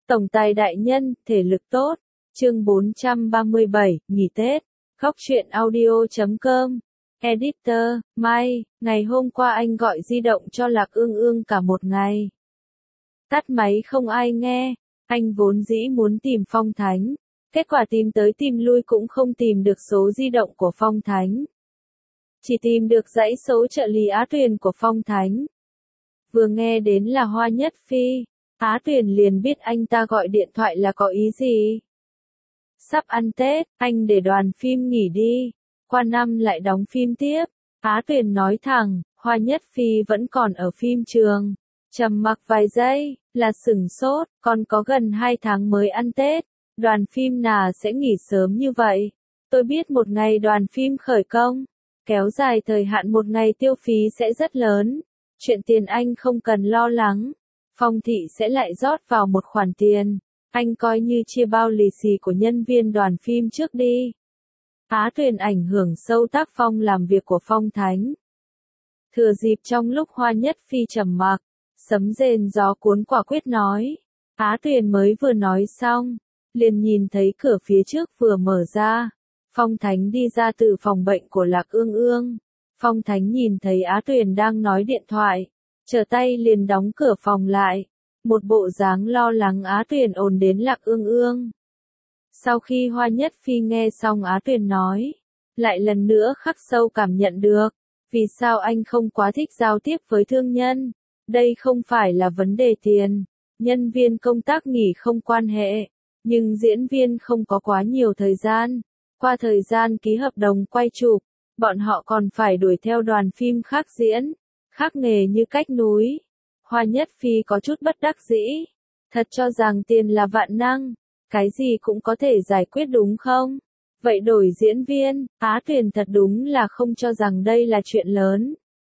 Tổng tài đại nhân, thể lực tốt. Chương 437, nghỉ Tết. Góc truyện audio.com. Editor, May, ngày hôm qua anh gọi di động cho Lạc Ương Ương cả một ngày. Tắt máy không ai nghe, anh vốn dĩ muốn tìm Phong Thánh. Kết quả tìm tới tìm lui cũng không tìm được số di động của Phong Thánh. Chỉ tìm được dãy số trợ lý Á Tuyền của Phong Thánh. Vừa nghe đến là Hoa Nhất Phi, Á Tuyền liền biết anh ta gọi điện thoại là có ý gì. Sắp ăn Tết, anh để đoàn phim nghỉ đi, qua năm lại đóng phim tiếp. Á Tuyền nói thẳng, Hoa Nhất Phi vẫn còn ở phim trường. Trầm mặc vài giây, là sửng sốt, còn có gần 2 tháng mới ăn Tết, đoàn phim nào sẽ nghỉ sớm như vậy. Tôi biết một ngày đoàn phim khởi công, kéo dài thời hạn một ngày tiêu phí sẽ rất lớn. Chuyện tiền anh không cần lo lắng. Phong thị sẽ lại rót vào một khoản tiền. Anh coi như chia bao lì xì của nhân viên đoàn phim trước đi. Á Tuyền ảnh hưởng sâu tác phong làm việc của Phong Thánh. Thừa dịp trong lúc Hoa Nhất Phi trầm mặc, sấm rền gió cuốn quả quyết nói. Á Tuyền mới vừa nói xong, liền nhìn thấy cửa phía trước vừa mở ra. Phong Thánh đi ra từ phòng bệnh của Lạc Ương Ương. Phong Thánh nhìn thấy Á Tuyền đang nói điện thoại, trở tay liền đóng cửa phòng lại. Một bộ dáng lo lắng Á Tuyền ồn đến Lạc Ương Ương. Sau khi Hoa Nhất Phi nghe xong Á Tuyền nói, lại lần nữa khắc sâu cảm nhận được, vì sao anh không quá thích giao tiếp với thương nhân. Đây không phải là vấn đề tiền, nhân viên công tác nghỉ không quan hệ, nhưng diễn viên không có quá nhiều thời gian. Qua thời gian ký hợp đồng quay chụp, bọn họ còn phải đuổi theo đoàn phim khác diễn, khác nghề như cách núi. Hoa Nhất Phi có chút bất đắc dĩ, thật cho rằng tiền là vạn năng, cái gì cũng có thể giải quyết đúng không? Vậy đổi diễn viên, Á Tuyền thật đúng là không cho rằng đây là chuyện lớn.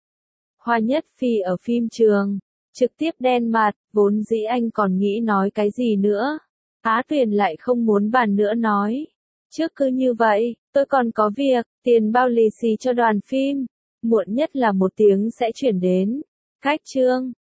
Hoa Nhất Phi ở phim trường, trực tiếp đen mặt, vốn dĩ anh còn nghĩ nói cái gì nữa. Á Tuyền lại không muốn bàn nữa nói. Trước cứ như vậy, tôi còn có việc, tiền bao lì xì cho đoàn phim, muộn nhất là 1 tiếng sẽ chuyển đến. Cách chương.